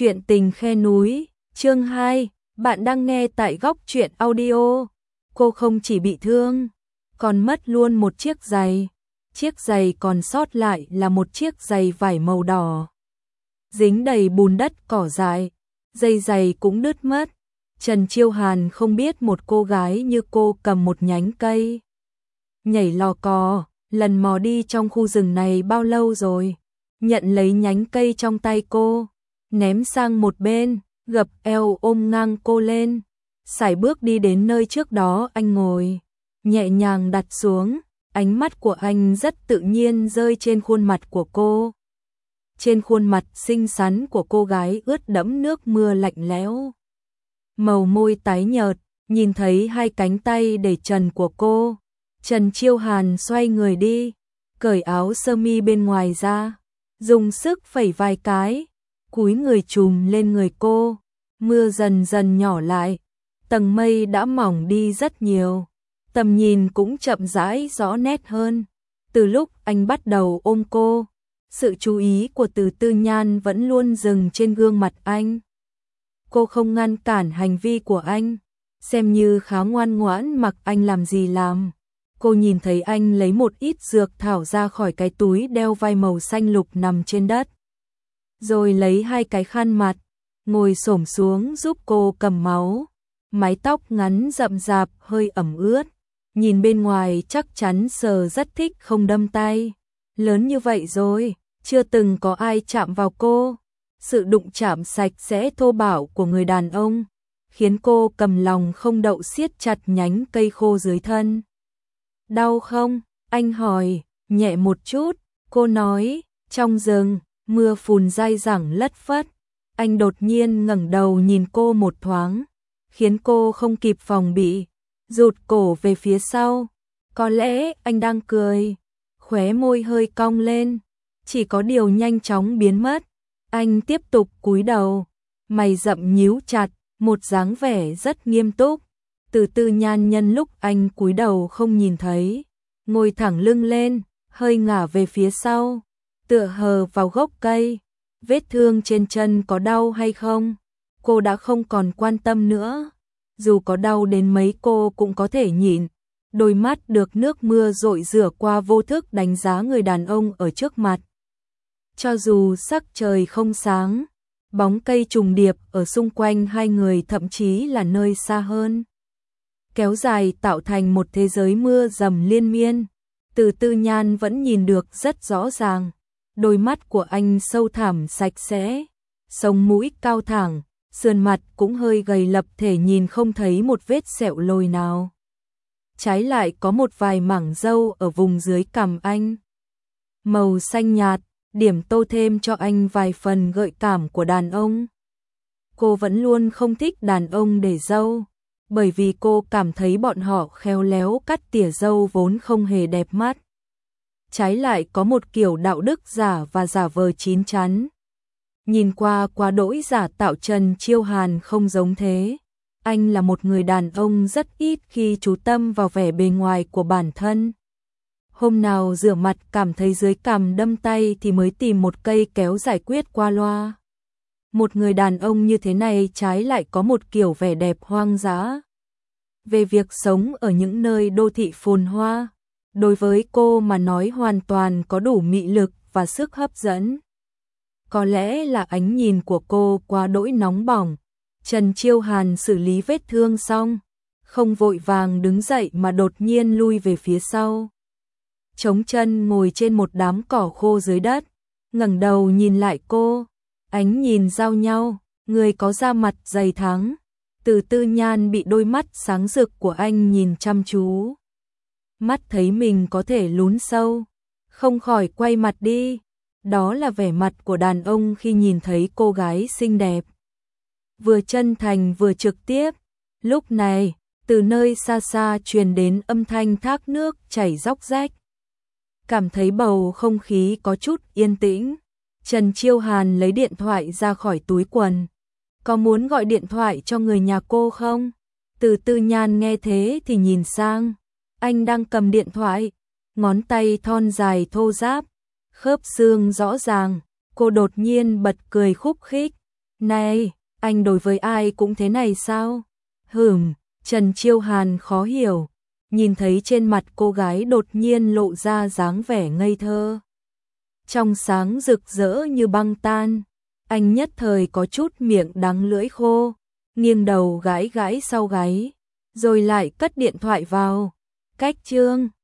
Chuyện tình khe núi, chương 2, bạn đang nghe tại Góc Truyện Audio. Cô không chỉ bị thương, còn mất luôn một chiếc giày. Chiếc giày còn sót lại là một chiếc giày vải màu đỏ. Dính đầy bùn đất cỏ dại, dây giày cũng đứt mất. Trần Chiêu Hàn không biết một cô gái như cô cầm một nhánh cây, nhảy lò cò, lần mò đi trong khu rừng này bao lâu rồi. Nhận lấy nhánh cây trong tay cô, ném sang một bên, gập eo ôm ngang cô lên, sải bước đi đến nơi trước đó anh ngồi, nhẹ nhàng đặt xuống, ánh mắt của anh rất tự nhiên rơi trên khuôn mặt của cô. Trên khuôn mặt xinh xắn của cô gái ướt đẫm nước mưa lạnh lẽo. Màu môi tái nhợt, nhìn thấy hai cánh tay để trần của cô. Trần Chiêu Hàn xoay người đi, cởi áo sơ mi bên ngoài ra, dùng sức phẩy vài cái, cúi người trùm lên người cô. Mưa dần dần nhỏ lại, tầng mây đã mỏng đi rất nhiều, tầm nhìn cũng chậm rãi rõ nét hơn. Từ lúc anh bắt đầu ôm cô, sự chú ý của Từ Tư Nhan vẫn luôn dừng trên gương mặt anh. Cô không ngăn cản hành vi của anh, xem như khá ngoan ngoãn mặc anh làm gì làm. Cô nhìn thấy anh lấy một ít dược thảo ra khỏi cái túi đeo vai màu xanh lục nằm trên đất, rồi lấy hai cái khăn mặt, ngồi xổm xuống giúp cô cầm máu. Mái tóc ngắn rậm rạp hơi ẩm ướt, nhìn bên ngoài chắc chắn sờ rất thích không đâm tay. Lớn như vậy rồi, chưa từng có ai chạm vào cô. Sự đụng chạm sạch sẽ thô bạo của người đàn ông khiến cô cầm lòng không đậu siết chặt nhánh cây khô dưới thân. Đau không? Anh hỏi. Nhẹ một chút, cô nói. Trong rừng, mưa phùn dai dẳng lất phất. Anh đột nhiên ngẩng đầu nhìn cô một thoáng, khiến cô không kịp phòng bị, rụt cổ về phía sau. Có lẽ anh đang cười, khóe môi hơi cong lên, chỉ có điều nhanh chóng biến mất. Anh tiếp tục cúi đầu, mày rậm nhíu chặt, một dáng vẻ rất nghiêm túc. Từ Tư Nhan nhân lúc anh cúi đầu không nhìn thấy, ngồi thẳng lưng lên, hơi ngả về phía sau, tựa hờ vào gốc cây. Vết thương trên chân có đau hay không? Cô đã không còn quan tâm nữa. Dù có đau đến mấy cô cũng có thể nhịn. Đôi mắt được nước mưa dội rửa qua vô thức đánh giá người đàn ông ở trước mặt. Cho dù sắc trời không sáng, bóng cây trùng điệp ở xung quanh hai người thậm chí là nơi xa hơn, kéo dài tạo thành một thế giới mưa dầm liên miên. Từ Tư Nhan vẫn nhìn được rất rõ ràng. Đôi mắt của anh sâu thẳm sạch sẽ, sống mũi cao thẳng, sườn mặt cũng hơi gầy lập thể nhìn không thấy một vết sẹo lồi nào. Trái lại có một vài mảng râu ở vùng dưới cằm anh. Màu xanh nhạt, điểm tô thêm cho anh vài phần gợi cảm của đàn ông. Cô vẫn luôn không thích đàn ông để râu, bởi vì cô cảm thấy bọn họ khéo léo cắt tỉa râu vốn không hề đẹp mắt. Trái lại có một kiểu đạo đức giả và giả vờ chín chắn. Nhìn qua quá đỗi giả tạo. Trần Chiêu Hàn không giống thế. Anh là một người đàn ông rất ít khi chú tâm vào vẻ bề ngoài của bản thân. Hôm nào rửa mặt cảm thấy dưới cằm đâm tay thì mới tìm một cây kéo giải quyết qua loa. Một người đàn ông như thế này trái lại có một kiểu vẻ đẹp hoang dã. Về việc sống ở những nơi đô thị phồn hoa, đối với cô mà nói hoàn toàn có đủ mị lực và sức hấp dẫn. Có lẽ là ánh nhìn của cô quá đỗi nóng bỏng. Trần Chiêu Hàn xử lý vết thương xong, không vội vàng đứng dậy mà đột nhiên lui về phía sau. Chống chân ngồi trên một đám cỏ khô dưới đất, ngẩng đầu nhìn lại cô, ánh nhìn giao nhau, người có da mặt dày thắng. Từ Tư Nhan bị đôi mắt sáng rực của anh nhìn chăm chú. Mắt thấy mình có thể lún sâu, không khỏi quay mặt đi. Đó là vẻ mặt của đàn ông khi nhìn thấy cô gái xinh đẹp. Vừa chân thành vừa trực tiếp. Lúc này, từ nơi xa xa truyền đến âm thanh thác nước chảy róc rách. Cảm thấy bầu không khí có chút yên tĩnh. Trần Chiêu Hàn lấy điện thoại ra khỏi túi quần. Có muốn gọi điện thoại cho người nhà cô không? Từ Tư Nhan nghe thế thì nhìn sang. Anh đang cầm điện thoại, ngón tay thon dài thô ráp, khớp xương rõ ràng. Cô đột nhiên bật cười khúc khích, Này, anh đối với ai cũng thế này sao? Trần Chiêu Hàn khó hiểu, nhìn thấy trên mặt cô gái đột nhiên lộ ra dáng vẻ ngây thơ. Trong sáng rực rỡ như băng tan, anh nhất thời có chút miệng đắng lưỡi khô, nghiêng đầu gãi gãi sau gáy, rồi lại cất điện thoại vào. Cách chương